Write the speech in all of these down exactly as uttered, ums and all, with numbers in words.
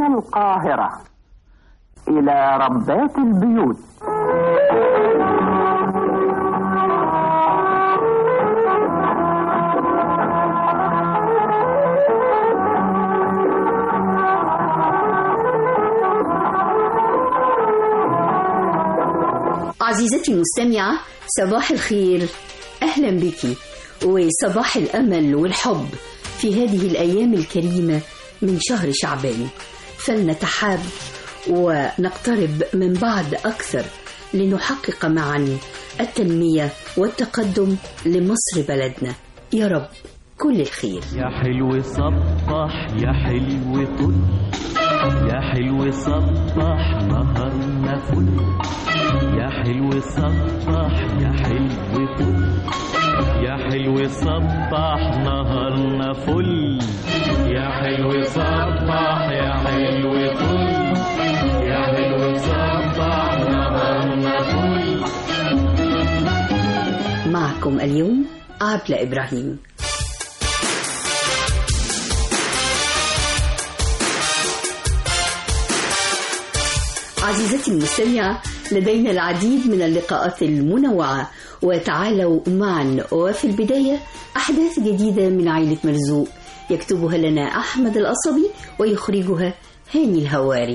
من القاهرة إلى ربات البيوت. عزيزتي المستمعة، صباح الخير، أهلا بك وصباح الأمل والحب في هذه الأيام الكريمة من شهر شعبان. فلنتحاب ونقترب من بعض أكثر لنحقق معا التنمية والتقدم لمصر بلدنا. يا رب كل الخير. يا حلو صبح يا حلو طل، يا حلو صبح نهارنا فل، يا حلو صبح يا حلو طل، يا حلو صبح نهارنا فل، يا حلو صبح يا حلو طل، يا حلو صبح نهارنا فل. معكم اليوم عبلة إبراهيم. عزيزتي المستمعة، لدينا العديد من اللقاءات المنوعة، وتعالوا معا. وفي البداية أحداث جديدة من عائلة مرزوق، يكتبها لنا أحمد القصبي ويخرجها هاني الهواري.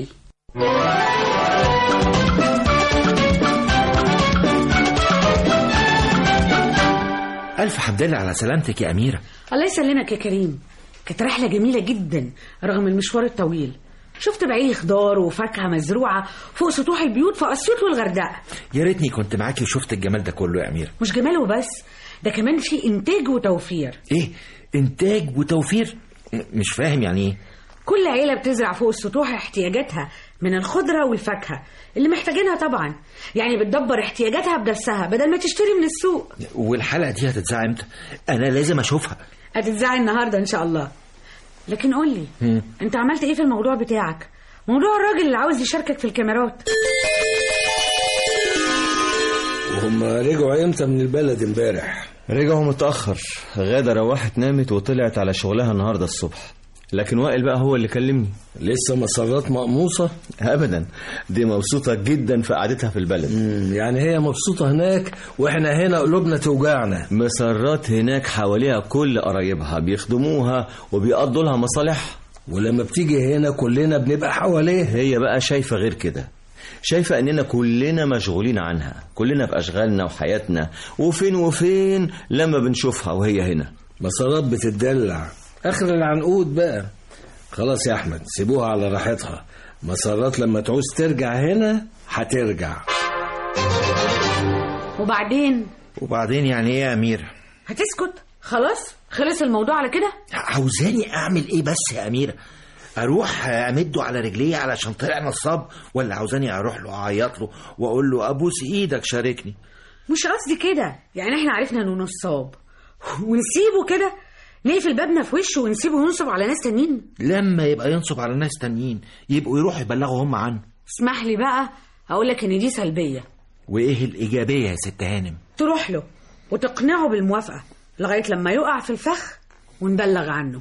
ألف حمد لله على سلامتك يا أميرة. الله يسلمك يا كريم. كانت رحلة جميلة جدا رغم المشوار الطويل. شفت بعيني خضار وفاكهة مزروعة فوق سطوح البيوت في أسيوط والغردقة. يا ريتني كنت معاكي وشفت الجمال ده كله يا أميرة. مش جمال وبس، ده كمان في إنتاج وتوفير. إيه إنتاج وتوفير؟ مش فاهم يعني إيه. كل عيلة بتزرع فوق السطوح احتياجاتها من الخضرة والفاكهة اللي محتاجينها طبعا، يعني بتدبر احتياجاتها بنفسها بدل ما تشتري من السوق. والحلقة دي هتتذاع امتى؟ أنا لازم أشوفها. هتتذاع النهاردة إن شاء الله. لكن قول لي م. أنت عملت إيه في الموضوع بتاعك؟ موضوع الراجل اللي عاوز يشاركك في الكاميرات. وهم رجعوا امتى من البلد امبارح؟ رجعوا متأخر. غادة روحت نامت وطلعت على شغلها النهاردة الصبح، لكن وائل بقى هو اللي كلمني. لسه مسرات مقموصة؟ أبدا، دي مبسوطة جدا في قعدتها في البلد. مم. يعني هي مبسوطة هناك وإحنا هنا قلوبنا توجعنا. مسرات هناك حواليها كل قرايبها بيخدموها وبيقضوا لها مصالح، ولما بتيجي هنا كلنا بنبقى حواليه. هي بقى شايفة غير كده، شايفة أننا كلنا مشغولين عنها، كلنا بأشغالنا وحياتنا، وفين وفين لما بنشوفها وهي هنا. مسرات بتدلع آخر العنقود بقى. خلاص يا أحمد سيبوها على راحتها. مسرات لما تعوز ترجع هنا هترجع. وبعدين وبعدين يعني ايه يا أميرة؟ هتسكت؟ خلاص خلص الموضوع على كده؟ عاوزاني أعمل ايه بس يا أميرة؟ أروح أمده على رجليه علشان طلع نصاب، ولا عاوزاني أروح له أعيط له وأقول له أبوس إيدك شاركني؟ مش قصدي كده، يعني احنا عرفنا إنه نصاب ونسيبه كده؟ نقفل بابنا في وشه ونسيبه ينصب على ناس تانيين؟ لما يبقى ينصب على ناس تانيين يبقوا يروحوا يبلغوا هم عنه. اسمح لي بقى أقولك إن دي سلبية. وإيه الإيجابية يا ست هانم؟ تروح له وتقنعه بالموافقة لغاية لما يقع في الفخ ونبلغ عنه.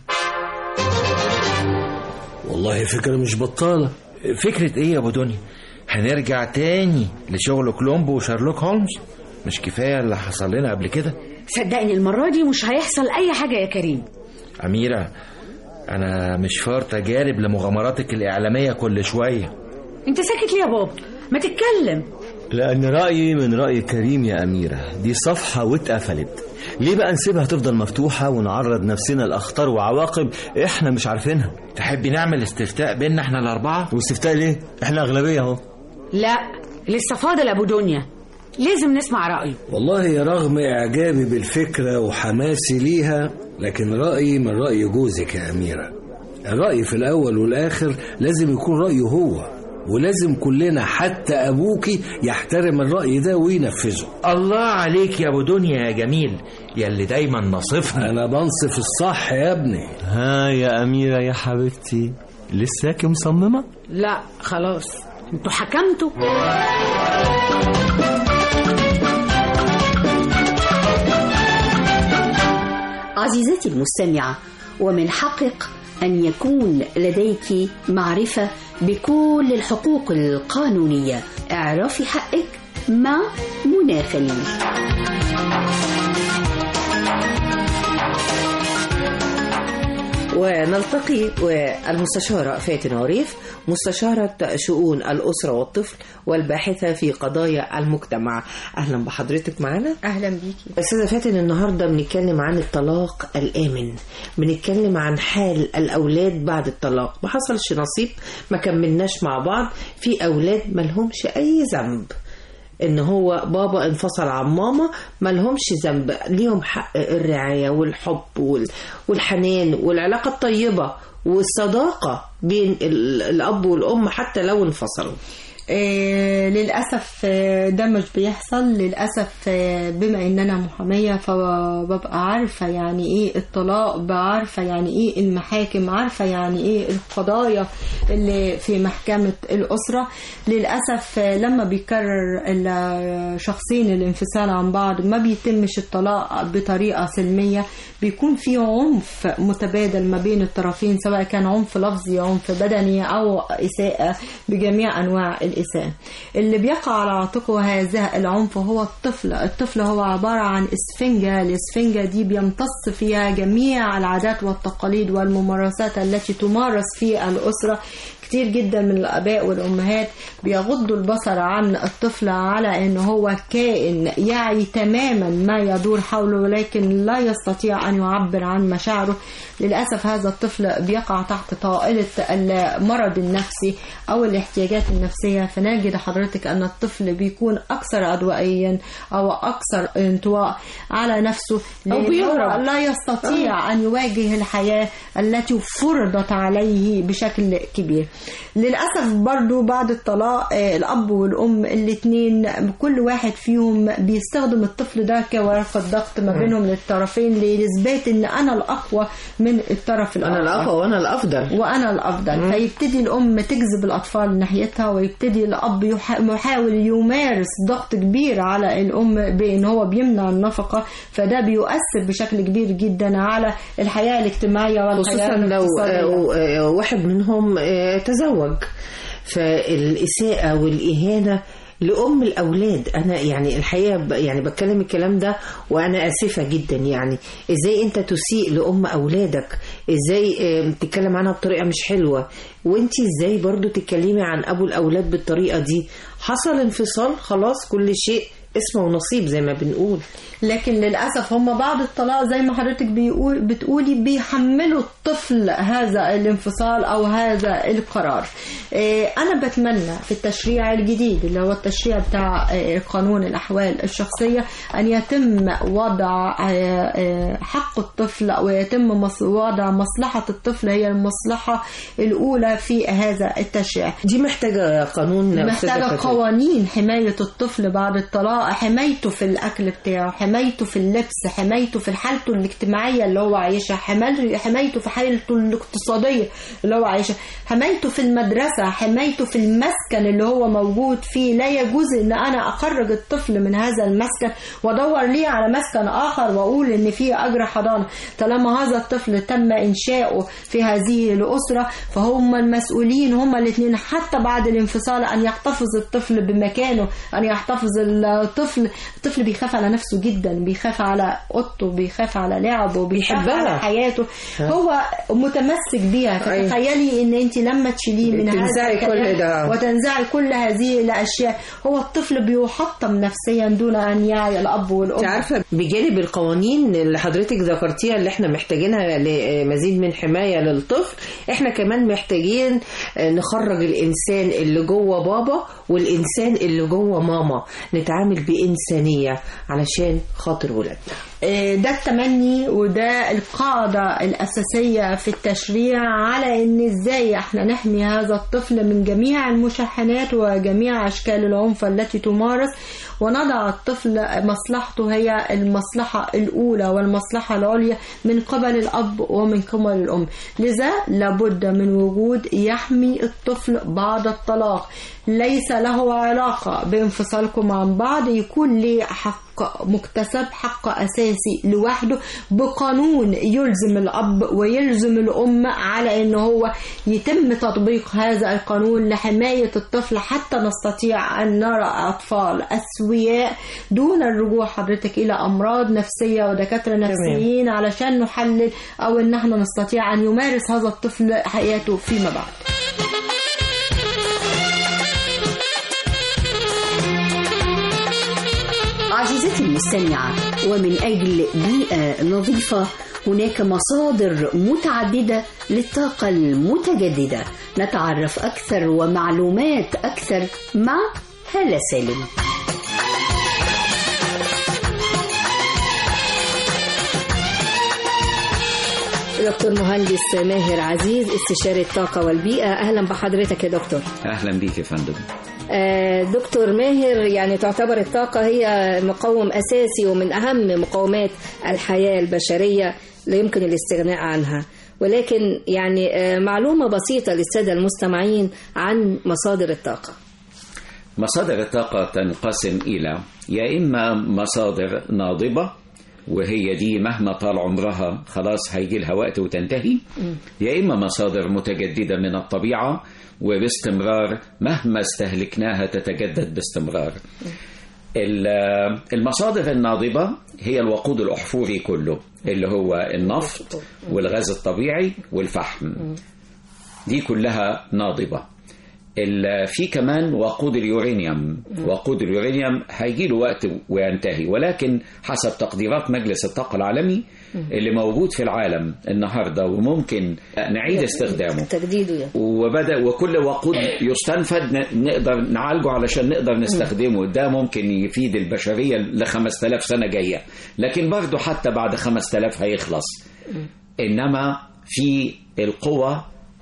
والله فكرة مش بطالة. فكرة إيه يا أبو دنيا؟ هنرجع تاني لشغل كولومبو وشارلوك هولمز؟ مش كفاية اللي حصل لنا قبل كده؟ صدقني المرة دي مش هيحصل أي حاجة يا كريم. أميرة، أنا مش فار تجارب لمغامراتك الإعلامية كل شوية. أنت ساكت ليه يا بابا؟ ما تتكلم. لأن رأيي من رأي كريم يا أميرة، دي صفحة واتقفلت. ليه بقى نسيبها تفضل مفتوحة ونعرض نفسنا لأخطار وعواقب إحنا مش عارفينها؟ تحبي نعمل استفتاء بيننا إحنا الأربعة؟ واستفتاء ليه؟ إحنا أغلبية أهو. لا لسه فاضل أبو دنيا، لازم نسمع رأيه. والله رغم إعجابي بالفكرة وحماسي ليها، لكن رأيي من رأي جوزك يا أميرة. الرأي في الأول والآخر لازم يكون رأيه هو، ولازم كلنا حتى أبوكي يحترم الرأي ده وينفذه. الله عليك يا أبو دنيا يا جميل، يا اللي دايما نصفني. أنا بنصف الصح يا ابني. ها يا أميرة يا حبيبتي، لساكي مصممة؟ لا خلاص انتوا حكمتوا. عزيزتي المستمعة، ومن حقق أن يكون لديك معرفة بكل الحقوق القانونية. اعرفي حقك مع منى خليل. ونلتقي والمستشارة فاتن عريف، مستشارة شؤون الأسرة والطفل والباحثة في قضايا المجتمع. أهلا بحضرتك معنا. أهلا بيكي أستاذة فاتن. النهاردة بنتكلم عن الطلاق الآمن، بنتكلم عن حال الأولاد بعد الطلاق. ما حصلش نصيب، ما كملناش مع بعض، في أولاد ما لهمش أي ذنب ان هو بابا انفصل عن ماما، ما لهمش ذنب، ليهم حق الرعاية والحب والحنان والعلاقة الطيبة والصداقة بين الأب والأم حتى لو انفصلوا. آه للأسف ده مش بيحصل للأسف. آه بما إن أنا محامية فببقى عارفة يعني إيه الطلاق، بعرفة يعني إيه المحاكم، عارفة يعني إيه القضايا اللي في محكمة الأسرة. للأسف آه لما بيكرر الشخصين الانفصال عن بعض ما بيتمش الطلاق بطريقة سلمية، بيكون في عنف متبادل ما بين الطرفين، سواء كان عنف لفظي عنف بدني أو إساءة بجميع أنواع الإساءة. اللي بيقع على عاتقه هذا العنف هو الطفل. الطفل هو عبارة عن إسفنجة، الإسفنجة دي بيمتص فيها جميع العادات والتقاليد والممارسات التي تمارس في الأسرة. كتير جدا من الآباء والأمهات بيغضوا البصر عن الطفل على أنه هو كائن يعي تماما ما يدور حوله، ولكن لا يستطيع أن يعبر عن مشاعره. للأسف هذا الطفل بيقع تحت طائلة المرض النفسي أو الاحتياجات النفسية. فنجد حضرتك أن الطفل بيكون أكثر عدوانيا أو أكثر انطواء على نفسه، أو بيهرب، لا يستطيع أن يواجه الحياة التي فرضت عليه بشكل كبير. للأسف برضو بعد الطلاق الأب والأم الاثنين كل واحد فيهم بيستخدم الطفل ده كورقة ضغط ما بينهم للطرفين لإثبات أن أنا الأقوى من الطرف الآخر، أنا الأقوى وأنا الأفضل وأنا الأفضل. مم. فيبتدي الأم تجذب الأطفال ناحيتها، ويبتدي الأب يحاول يمارس ضغط كبير على الأم بأن هو بيمنع النفقة، فده بيؤثر بشكل كبير جدا على الحياة الاجتماعية والحياة الاقتصادية. لو واحد منهم تزوج، فالإساءة والإهانة لأم الأولاد. أنا يعني الحقيقة يعني بتكلم الكلام ده وأنا آسفة جدا. يعني إزاي أنت تسيء لأم أولادك؟ إزاي تتكلم عنها بطريقة مش حلوة؟ وأنتي إزاي برضو تتكلمي عن أبو الأولاد بالطريقة دي؟ حصل انفصال خلاص، كل شيء اسمه ونصيب زي ما بنقول. لكن للأسف هم بعد الطلاق زي ما حضرتك بيقول بتقولي بيحملوا الطفل هذا الانفصال أو هذا القرار. إيه أنا بتمنى في التشريع الجديد اللي هو التشريع بتاع إيه قانون الأحوال الشخصية أن يتم وضع إيه حق الطفل ويتم وضع مصلحة الطفل هي المصلحة الأولى في هذا التشريع. دي محتاجة قانون، محتاجة قوانين حماية الطفل بعد الطلاق، حمايته في الأكل بتاعه، حمايته في اللبس، حمايته في حالته الاجتماعية اللي هو عايشها، حمايته في حالته الاقتصادية اللي هو عايشها، حمايته في المدرسة، حمايته في المسكن اللي هو موجود فيه. لا يجوز ان انا اخرج الطفل من هذا المسكن وادور ليه على مسكن اخر واقول ان فيه اجر حضانة. طالما هذا الطفل تم انشاؤه في هذه الاسرة فهم المسؤولين هم الاثنين حتى بعد الانفصال ان يحتفظ الطفل بمكانه، ان يحتفظ الطفل. الطفل بيخاف على نفسه جدا، بيخاف على اوضته، بيخاف على لعبه، بيخاف على حياته، هو متمسك بيها. فتخيلي ان انت لما تشيليه من هذا كل ده وتنزعي كل هذه الاشياء، هو الطفل بيحطم نفسيا دون ان يعي الاب والام. عارفه بجانب القوانين اللي حضرتك ذكرتيها اللي احنا محتاجينها لمزيد من حمايه للطفل، احنا كمان محتاجين نخرج الانسان اللي جوه بابا والانسان اللي جوه ماما، نتعامل بإنسانية علشان خاطر ولادنا. ده التمني وده القاعدة الأساسية في التشريع على إن إزاي إحنا نحمي هذا الطفل من جميع المشاحنات وجميع أشكال العنف التي تمارس، ونضع الطفل مصلحته هي المصلحة الأولى والمصلحة العليا من قبل الأب ومن قبل الأم. لذا لابد من وجود يحمي الطفل بعد الطلاق. ليس له علاقة بانفصالكم عن بعض، بعض يكون ليه حق مكتسب، حق أساسي لوحده بقانون يلزم الأب ويلزم الأم على أنه هو يتم تطبيق هذا القانون لحماية الطفل، حتى نستطيع أن نرى أطفال أسوياء دون الرجوع حضرتك إلى أمراض نفسية ودكاترة نفسيين علشان نحلل أو أن احنا نستطيع أن يمارس هذا الطفل حياته فيما بعد. عزيزتي المستمعة، ومن أجل بيئة نظيفة هناك مصادر متعددة للطاقة المتجددة. نتعرف أكثر ومعلومات أكثر مع هالة سالم. دكتور مهندس ماهر عزيز، استشاري الطاقة والبيئة، أهلا بحضرتك يا دكتور. أهلا بيك يا فندم. دكتور ماهر، يعني تعتبر الطاقة هي مقوم أساسي ومن أهم مقومات الحياة البشرية لا يمكن الاستغناء عنها، ولكن يعني معلومة بسيطة للسادة المستمعين عن مصادر الطاقة. مصادر الطاقة تنقسم إلى يا إما مصادر ناضبة، وهي دي مهما طال عمرها خلاص هيجي لها وقت وتنتهي، يا إما مصادر متجددة من الطبيعة وباستمرار مهما استهلكناها تتجدد باستمرار. المصادر الناضبة هي الوقود الأحفوري كله، اللي هو النفط والغاز الطبيعي والفحم، دي كلها ناضبة. في كمان وقود اليورانيوم، وقود اليورانيوم هيجي له وقت وينتهي، ولكن حسب تقديرات مجلس الطاقة العالمي اللي موجود في العالم النهاردة وممكن نعيد استخدامه تجديده، وبدأ وكل وقود يستنفد نقدر نعالجه علشان نقدر نستخدمه، ده ممكن يفيد البشرية لخمسة آلاف سنة جاية، لكن برضو حتى بعد خمسة آلاف هيخلص. إنما في القوة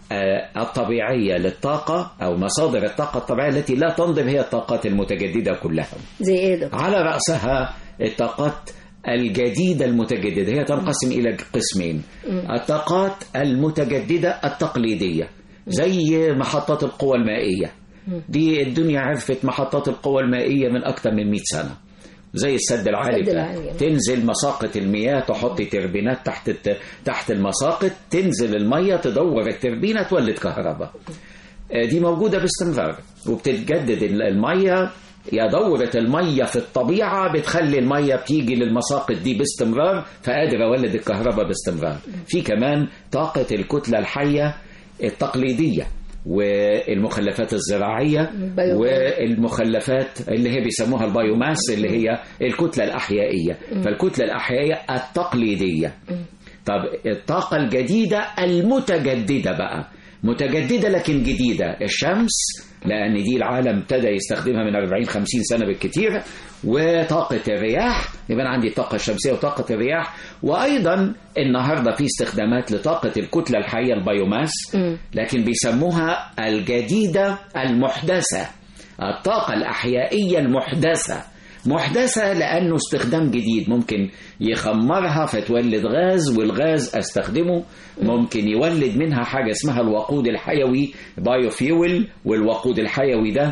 الطبيعية للطاقة أو مصادر الطاقة الطبيعية التي لا تنضب هي الطاقات المتجددة كلها. زي إيه دكتور؟ على رأسها الطاقات الجديدة المتجددة، هي تنقسم إلى قسمين. الطاقات المتجددة التقليدية زي محطات القوى المائية، دي الدنيا عرفت محطات القوى المائية من أكثر من مئة سنة، زي السد العالي ده. تنزل مساقط المياه، تحط تربينات تحت تحت المساقط، تنزل المياه تدور التربينة تولد كهرباء. دي موجودة باستمرار وبتتجدد المياه، يا دورة المية في الطبيعة بتخلي المية بتيجي للمساقط دي باستمرار، فقادر أولد الكهرباء باستمرار. في كمان طاقة الكتلة الحية التقليدية والمخلفات الزراعية والمخلفات اللي هي بيسموها البايوماس اللي هي الكتلة الأحيائية. فالكتلة الأحيائية التقليدية. طب الطاقة الجديدة المتجددة بقى، متجددة لكن جديدة، الشمس، لأن دي العالم ابتدى يستخدمها من أربعين خمسين سنة بالكتير، وطاقة الرياح، يبقى عندي الطاقة الشمسية وطاقة الرياح، وأيضا النهاردة في استخدامات لطاقة الكتلة الحية البايوماس، لكن بيسموها الجديدة المحدثة، الطاقة الأحيائية المحدثة. محدثة لأنه استخدام جديد، ممكن يخمرها فتولد غاز، والغاز أستخدمه ممكن يولد منها حاجة اسمها الوقود الحيوي بايوفيول. والوقود الحيوي ده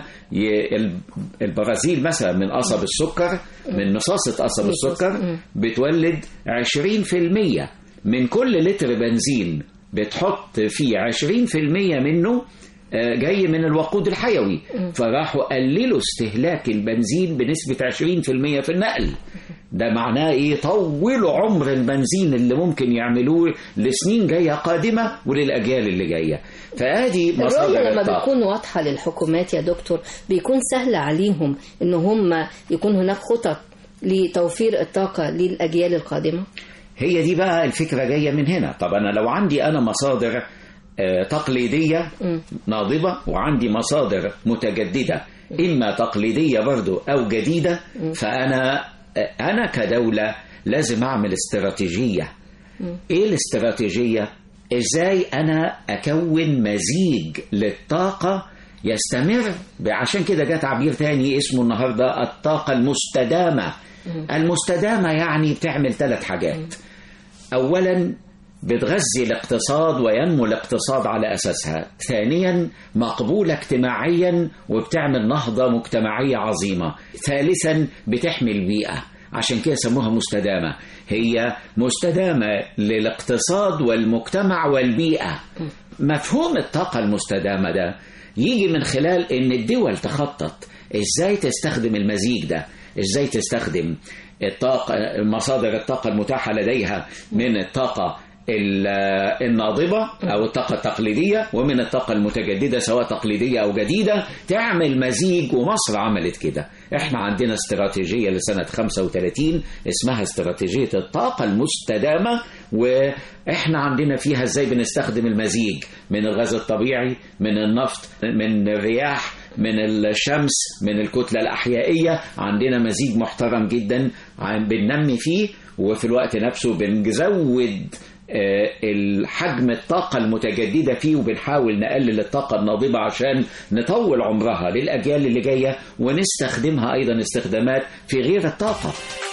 البرازيل مثلا من قصب السكر، من مصاصة قصب السكر بتولد عشرين في المية من كل لتر بنزين بتحط فيه عشرين في المية منه جاي من الوقود الحيوي، فراحوا قللوا استهلاك البنزين بنسبة عشرين في المية في النقل. ده معناه ايه؟ طولوا عمر البنزين اللي ممكن يعملوه لسنين جاية قادمة وللأجيال اللي جاية. فادي مصادر الرؤية لما الطاقة بتكون واضحة للحكومات يا دكتور بيكون سهل عليهم ان هم يكون هناك خطط لتوفير الطاقة للأجيال القادمة. هي دي بقى الفكرة جاية من هنا. طب أنا لو عندي أنا مصادر تقليدية ناضبة وعندي مصادر متجددة، إما تقليدية برضو أو جديدة، فأنا أنا كدولة لازم أعمل استراتيجية. إيه الاستراتيجية؟ إزاي أنا أكون مزيج للطاقة يستمر، عشان كده جاء تعبير تاني اسمه النهاردة الطاقة المستدامة. المستدامة يعني بتعمل ثلاث حاجات. أولا بتغذي الاقتصاد وينمو الاقتصاد على أساسها. ثانيا مقبولة اجتماعيا وبتعمل نهضة مجتمعية عظيمة. ثالثا بتحمي البيئة، عشان كده سموها مستدامة. هي مستدامة للاقتصاد والمجتمع والبيئة. مفهوم الطاقة المستدامة ده يجي من خلال ان الدول تخطط ازاي تستخدم المزيج ده، ازاي تستخدم الطاقة، مصادر الطاقة المتاحة لديها من الطاقة الناضبة أو الطاقة التقليدية ومن الطاقة المتجددة سواء تقليدية أو جديدة، تعمل مزيج. ومصر عملت كده. احنا عندنا استراتيجية لسنة خمسة وثلاثين اسمها استراتيجية الطاقة المستدامة، واحنا عندنا فيها ازاي بنستخدم المزيج من الغاز الطبيعي، من النفط، من الرياح، من الشمس، من الكتلة الأحيائية. عندنا مزيج محترم جدا بننمي فيه، وفي الوقت نفسه بنزود الحجم الطاقة المتجددة فيه، وبنحاول نقلل الطاقة الناضبة عشان نطول عمرها للأجيال اللي جاية ونستخدمها أيضا استخدامات في غير الطاقة.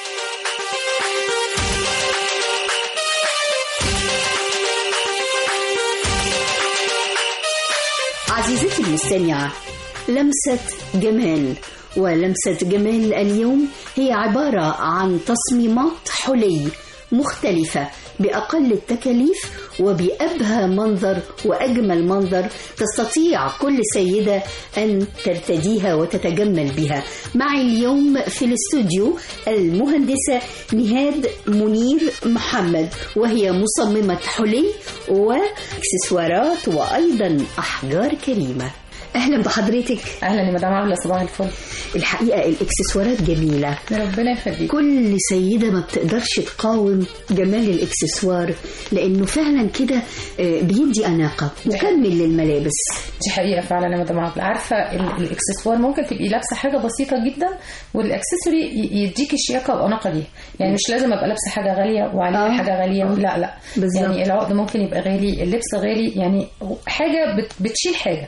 عزيزتي المستمعة، لمسة جمال. ولمسة جمال اليوم هي عبارة عن تصميمات حلي مختلفة بأقل التكاليف وبأبهى منظر وأجمل منظر تستطيع كل سيدة أن ترتديها وتتجمل بها. معي اليوم في الاستوديو المهندسة نهاد منير محمد، وهي مصممة حلي وإكسسوارات وأيضا أحجار كريمة. اهلا بحضرتك. اهلا يا مدام عبله، صباح الفل. الحقيقه الاكسسوارات جميله، ربنا يخليك. كل سيده ما بتقدرش تقاوم جمال الاكسسوار، لانه فعلا كده بيدي اناقه مكمل للملابس. دي حقيقه فعلا يا مدام عبله. عارفه الاكسسوار ممكن تبقي لابسه حاجه بسيطه جدا والاكسسوري يديكي الشياكه والاناقه دي. يعني مش لازم ابقى لابسه حاجه غاليه وعليها آه. حاجه غاليه. آه. لا لا بالزبط. يعني العقد ممكن يبقى غالي، اللبس غالي، يعني حاجه بتشيل حاجه.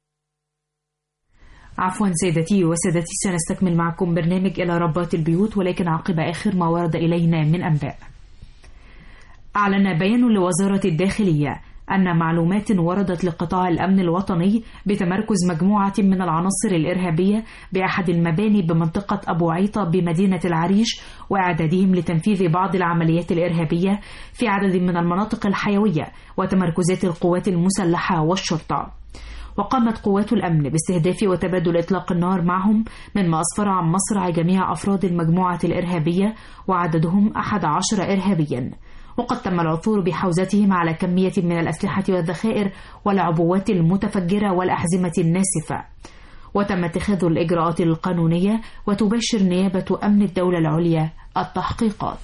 عفوا سيدتي وسادتي، سنستكمل معكم برنامج إلى ربات البيوت، ولكن عقب آخر ما ورد إلينا من أنباء. أعلن بيان لوزارة الداخلية أن معلومات وردت لقطاع الأمن الوطني بتمركز مجموعة من العناصر الإرهابية بأحد المباني بمنطقة أبو عيطة بمدينة العريش، وإعدادهم لتنفيذ بعض العمليات الإرهابية في عدد من المناطق الحيوية وتمركزات القوات المسلحة والشرطة. وقامت قوات الأمن باستهداف وتبادل إطلاق النار معهم، مما أسفر عن مصرع جميع أفراد المجموعة الإرهابية وعددهم أحد عشر إرهابيا. وقد تم العثور بحوزتهم على كمية من الأسلحة والذخائر والعبوات المتفجرة والأحزمة الناسفة. وتم اتخاذ الإجراءات القانونية، وتباشر نيابة أمن الدولة العليا التحقيقات.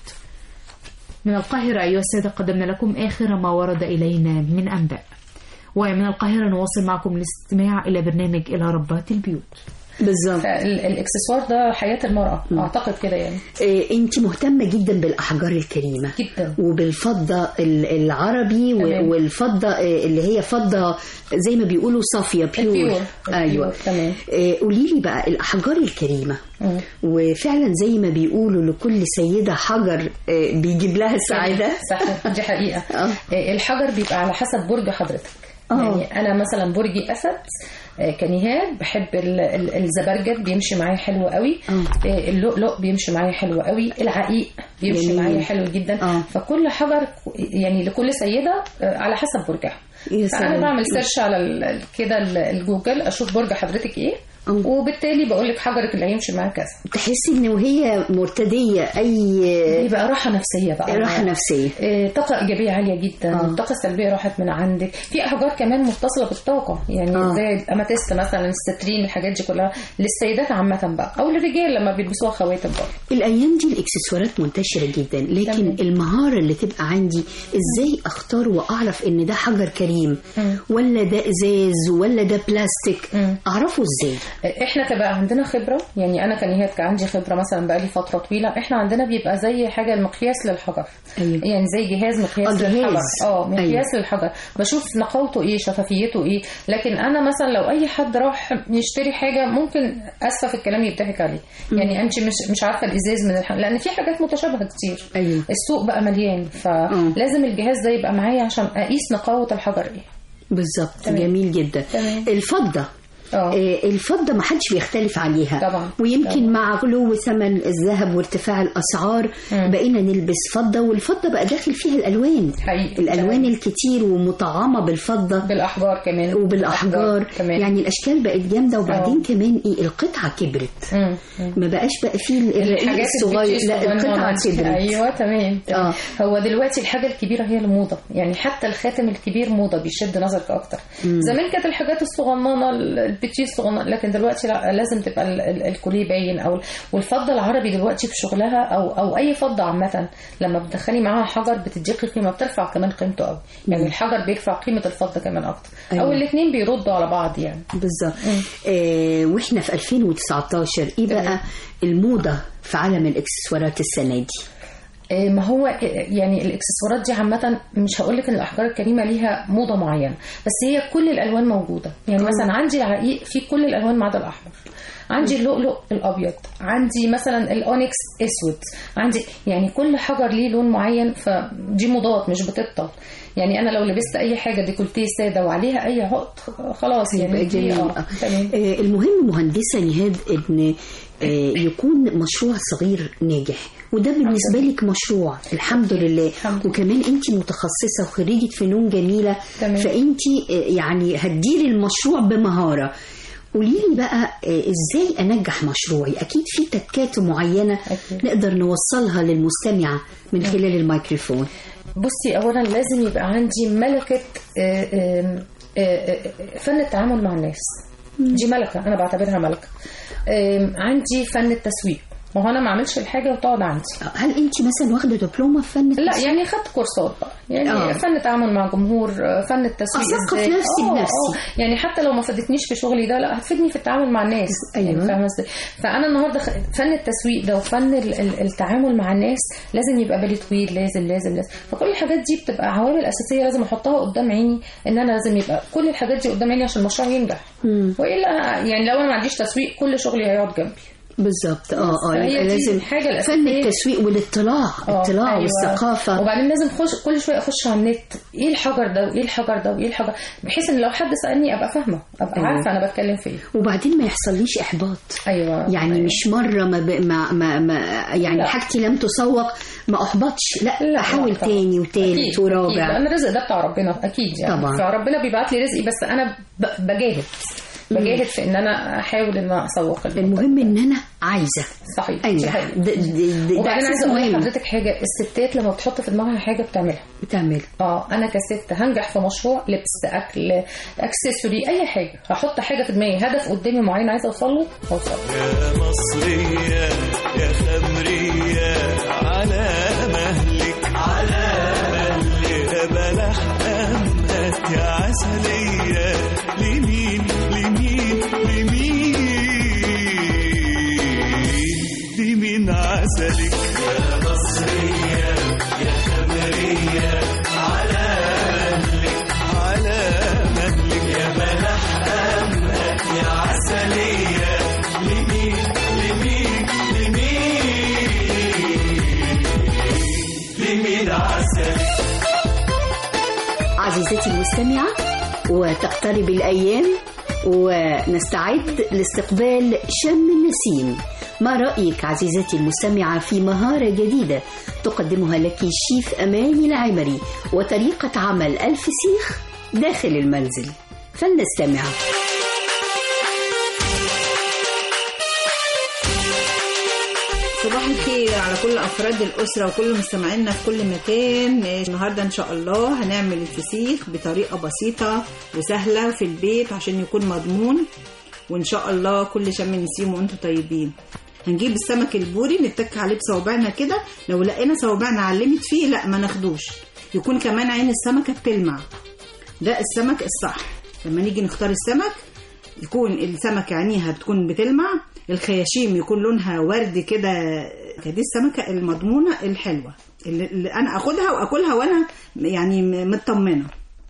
من القاهرة أيها السادة قدمنا لكم آخر ما ورد إلينا من أنباء، ومن القاهرة نواصل معكم الاستماع إلى برنامج إلى ربات البيوت. بالظبط. الاكسسوار ده حياة المرأة. م. اعتقد كده يعني. إيه، انت مهتمة جدا بالاحجار الكريمة جدا، وبالفضة العربي تمام. والفضة اللي هي فضة زي ما بيقولوا صافية بيور. ايوه تمام. إيه، قولي لي بقى الاحجار الكريمة. م. وفعلا زي ما بيقولوا لكل سيدة حجر بيجيب لها السعادة. صح، دي حقيقة. أه. الحجر بيبقى على حسب برج حضرتك. أوه. يعني انا مثلا برجي اسد كنهاد، بحب الزبرجد بيمشي معايا حلو قوي. أوه. اللؤلؤ بيمشي معايا حلو قوي، العقيق بيمشي معايا حلو جدا. أوه. فكل حجر يعني لكل سيدة على حسب برجها. فانا بعمل سيرش على كده الجوجل، اشوف برج حضرتك ايه، أوه. وبالتالي بقول لك حجرك اللي هيمشي معاه كذا. تحسي ان وهي مرتديه اي يبقى راحه نفسيه بقى، راحه نفسيه، إيه، طاقه ايجابيه عاليه جدا. آه. الطاقه السلبيه راحت من عندك. في احجار كمان متصله بالطاقه، يعني آه. زي الاماتيست مثلا، السترين، الحاجات دي كلها للسيدات عامه بقى، او للرجال لما بيلبسوها خواتم بقى. الايام دي الاكسسوارات منتشره جدا، لكن تمام. المهاره اللي تبقى عندي ازاي اختار واعرف ان ده حجر كريم م. ولا ده ازاز ولا ده بلاستيك، م. اعرفه ازاي؟ احنا كبقى عندنا خبره، يعني انا كنهاد كان عندي خبره مثلا بقى لي فتره طويله، احنا عندنا بيبقى زي حاجه المقياس للحجر. أيوة. يعني زي جهاز مقياس للحجر، اه مقياس أيوة. للحجر، بشوف نقاوته ايه، شفافيته ايه. لكن انا مثلا لو اي حد راح يشتري حاجه ممكن اسفه في الكلام يضحك عليه. م. يعني انت مش مش عارفه الازاز من الحجر، لان في حاجات متشابهه كتير. أيوة. السوق بقى مليان، فلازم الجهاز ده يبقى معايا عشان اقيس نقاوه الحجر ايه. بالظبط. جميل جدا. تمام. الفضه أوه. الفضة ما حدش بيختلف عليها طبعا. ويمكن طبعا. مع غلو ثمن الذهب وارتفاع الأسعار مم. بقينا نلبس فضة، والفضة بقى داخل فيها الألوان حقيقي. الألوان طبعا. الكتير ومطعمة بالفضة، بالأحجار كمان وبالأحجار كمان. يعني الأشكال بقت جامدة، وبعدين أوه. كمان إيه القطعة كبرت. مم. ما بقاش بقى فيه الرقيق الصغير، لا القطعة كبرت. أيوة تمام. آه. هو دلوقتي الحاجة الكبيرة هي الموضة، يعني حتى الخاتم الكبير موضة بيشد نظرك أكتر. مم. زمان كانت الحاجات الصغننة البتيل صغننة، لكن دلوقتي لا، لازم تبقى الكوليه باين. او والفضه العربي دلوقتي في شغلها او او اي فضه عامه لما بتدخلي معاها حجر بتديكي قيمه، بترفع كمان قيمته قوي. يعني الحجر بيرفع قيمه الفضه كمان اكتر. أيوة. او الاثنين بيردوا على بعض يعني. بالظبط. آه واحنا في ألفين وتسعتاشر ايه بقى الموضه في عالم الاكسسوارات السنه دي؟ ما هو يعني الاكسسوارات دي عامه مش هقول لك ان الاحجار الكريمه ليها موضه معينه، بس هي كل الالوان موجوده. يعني مثلا عندي العقيق في كل الالوان ما عدا الاحمر، عندي اللؤلؤ الابيض، عندي مثلا الاونكس اسود، عندي يعني كل حجر ليه لون معين، فدي موضات مش بتبطل. يعني انا لو لبست اي حاجه ديكولتيه ساده وعليها اي عقد خلاص يعني دي اه آه المهم مهندسه نهاد ان آه يكون مشروع صغير ناجح، وده بالنسبه لك مشروع الحمد لله. الحمد. وكمان انت متخصصه وخريجه فنون جميله، فانت آه يعني هتديري المشروع بمهاره. قولي لي بقى ازاي انجح مشروعي؟ اكيد في تكات معينه أكيد. نقدر نوصلها للمستمع من خلال الميكروفون. بصي، اولا لازم يبقى عندي ملكه فن التعامل مع الناس. دي ملكه، انا بعتبرها ملكه. عندي فن التسويق، ما هو انا ما اعملش الحاجه وتقعد عندي. هل انت مثلا واخده دبلومه في فن التسويق؟ لا يعني خدت كورسات بقى، يعني أوه. فن التعامل مع الجمهور، فن التسويق، اثقف نفسي بنفسي. يعني حتى لو ما فادتنيش في شغلي ده، لا هتفيدني في التعامل مع الناس. أيوة. يعني فاهمه ازاي؟ فانا النهارده فن التسويق ده وفن التعامل مع الناس لازم يبقى بالي طويل، لازم لازم لازم فكل الحاجات دي بتبقى عوامل اساسيه لازم احطها قدام عيني، ان انا لازم يبقى كل الحاجات دي قدام عيني عشان المشروع ينجح. مم. والا يعني لو انا ما عنديش تسويق كل شغلي هيقعد جنبي. بالظبط. اه اه يبقى لازم حاجه فن التسويق والاطلاع، الاطلاع أيوة. والثقافه. وبعدين لازم خش كل شويه اخش على النت، ايه الحجر ده وايه الحجر ده وايه الحجر، بحيث ان لو حد سالني ابقى فاهمه، ابقى أيوة. عارفه انا بتكلم في ايه. وبعدين ما يحصليش احباط. ايوه يعني أيوة. مش مره ما, ب... ما, ما, ما يعني لا. حاجتي لم تسوق ما احبطش، لا, لا احاول تاني وتالت ورابع. لان الرزق ده بتاع ربنا اكيد يعني. طبعا. فربنا بيبعت لي رزقي، بس انا بجاهد بجاهد في ان انا احاول ان انا اسوق. المهم ان انا عايزه. صحيح. انجح. وبعدين عايزه اقول لحضرتك حاجه، الستات لما بتحط في دماغها حاجه بتعملها بتعمل اه انا كست هنجح في مشروع لبس، اكل، اكسسوري، اي حاجه، هحط حاجه في دماغي، هدف قدامي معين عايزه اوصل له اوصل. يا مصريه يا خمريه على مهلك على مهلك يا بلح امهات يا عسليه، لمين لمين لمين لمين عسلك يا مصرية يا خمرية على مهلك على مهلك يا بلح أمهات يا عسلية، لمين لمين لمين لمين عسلك. عزيزتي المستمعة، وتقترب الأيام ونستعد لاستقبال شم النسيم. ما رأيك عزيزتي المستمعة في مهارة جديدة تقدمها لك شيف أماني العمري وطريقة عمل الفسيخ داخل المنزل؟ فلنستمع. صباح الخير على كل أفراد الأسرة وكل مستمعينا في كل مكان. النهاردة إن شاء الله هنعمل الفسيخ بطريقة بسيطة وسهلة في البيت عشان يكون مضمون، وإن شاء الله كل شم نسيم وأنتم طيبين. هنجيب السمك البوري نتك عليه بصوابعنا كده، لو لقينا صوابعنا علمت فيه لا ما ناخدوش، يكون كمان عين السمكة بتلمع، ده السمك الصح. لما نيجي نختار السمك يكون السمكة عينيها بتكون بتلمع، الخياشيم يكون لونها وردي كده. دي السمكة المضمونة الحلوة اللي أنا أخدها وأكلها وأنا يعني مطمنة.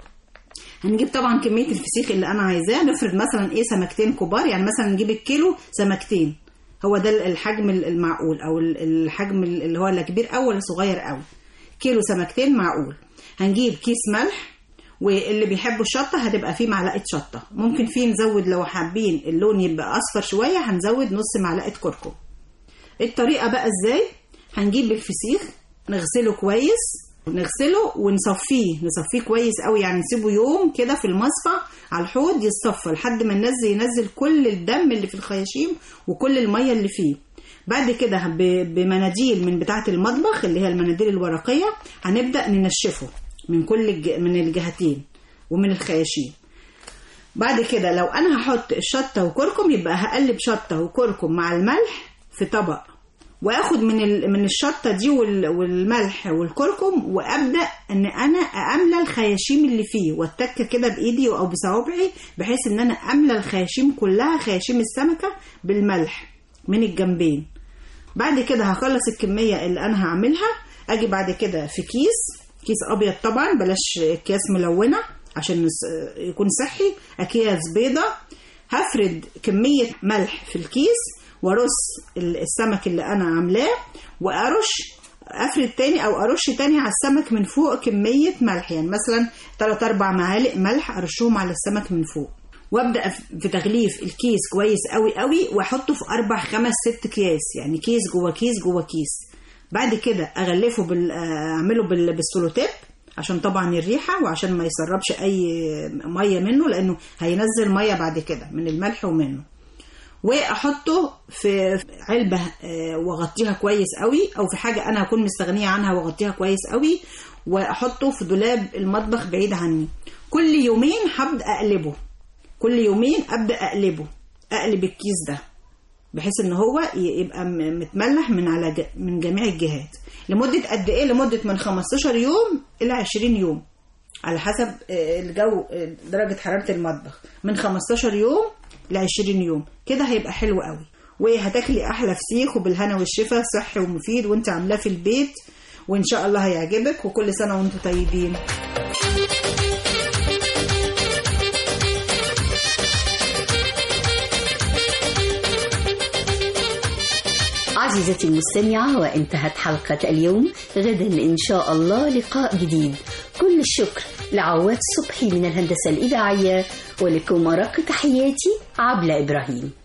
هنجيب طبعا كمية الفسيخ اللي أنا عايزاه. نفرض مثلا إيه سمكتين كبار، يعني مثلا نجيب الكيلو سمكتين، هو ده الحجم المعقول، أو الحجم اللي هو لا كبير أو ولا صغير أوي. كيلو سمكتين معقول. هنجيب كيس ملح، واللي بيحبوا الشطة هتبقى فيه معلقة شطة، ممكن فيه نزود لو حابين اللون يبقى أصفر شوية هنزود نص معلقة كركم. الطريقة بقى إزاي؟ هنجيب الفسيخ نغسله كويس، نغسله ونصفيه نصفيه كويس قوي، يعني نسيبه يوم كده في المصفى على الحوض يتصفى لحد ما ننزل ينزل كل الدم اللي في الخياشيم وكل المية اللي فيه. بعد كده بمناديل من بتاعة المطبخ اللي هي المناديل الورقية هنبدأ ننشفه من كل الج... من الجهتين ومن الخياشيم. بعد كده لو انا هحط الشطة وكركم يبقى هقلب شطة وكركم مع الملح في طبق، واخد من ال... من الشطة دي وال... والملح والكركم، وابدأ ان انا املى الخياشيم اللي فيه واتك كده بايدي او بصوابعي بحيث ان انا املى الخياشيم كلها، خياشيم السمكة بالملح من الجنبين. بعد كده هخلص الكمية اللي انا هعملها، اجي بعد كده في كيس كيس ابيض طبعا، بلاش اكياس ملونه عشان يكون صحي، اكياس بيضه. هفرد كميه ملح في الكيس وارص السمك اللي انا عاملاه، وارش افرد تاني او ارش تاني على السمك من فوق كميه ملح، يعني مثلا ثلاثة أربعة معالق ملح ارشهم على السمك من فوق، وابدا في تغليف الكيس كويس قوي قوي، واحطه في اربع خمس ست اكياس، يعني كيس جوه كيس جوه كيس. بعد كده اغلفه بال اعمله بال... بالسولوتيب عشان طبعا الريحه، وعشان ما يسربش اي ميه منه لانه هينزل ميه بعد كده من الملح ومنه. واحطه في علبه واغطيها كويس قوي، او في حاجه انا هكون مستغنيه عنها واغطيها كويس قوي، واحطه في دولاب المطبخ بعيد عني. كل يومين هبدا اقلبه، كل يومين ابدا اقلبه اقلب الكيس ده بحيث ان هو يبقى متملح من على من جميع الجهات. لمده قد ايه؟ لمده من خمستاشر يوم الى عشرين يوم على حسب الجو درجه حراره المطبخ، من خمستاشر يوم ل عشرين يوم كده هيبقى حلو قوي. وهتاكلي احلى فسيخ وبالهنا والشفا، صحي ومفيد وانت عاملاه في البيت، وان شاء الله هيعجبك. وكل سنه وانتم طيبين. عزيزتي المستمعة، وانتهت حلقة اليوم. غدا إن شاء الله لقاء جديد. كل الشكر لعواد صبحي من الهندسة الإذاعية، ولكم أرق تحياتي عبلة إبراهيم.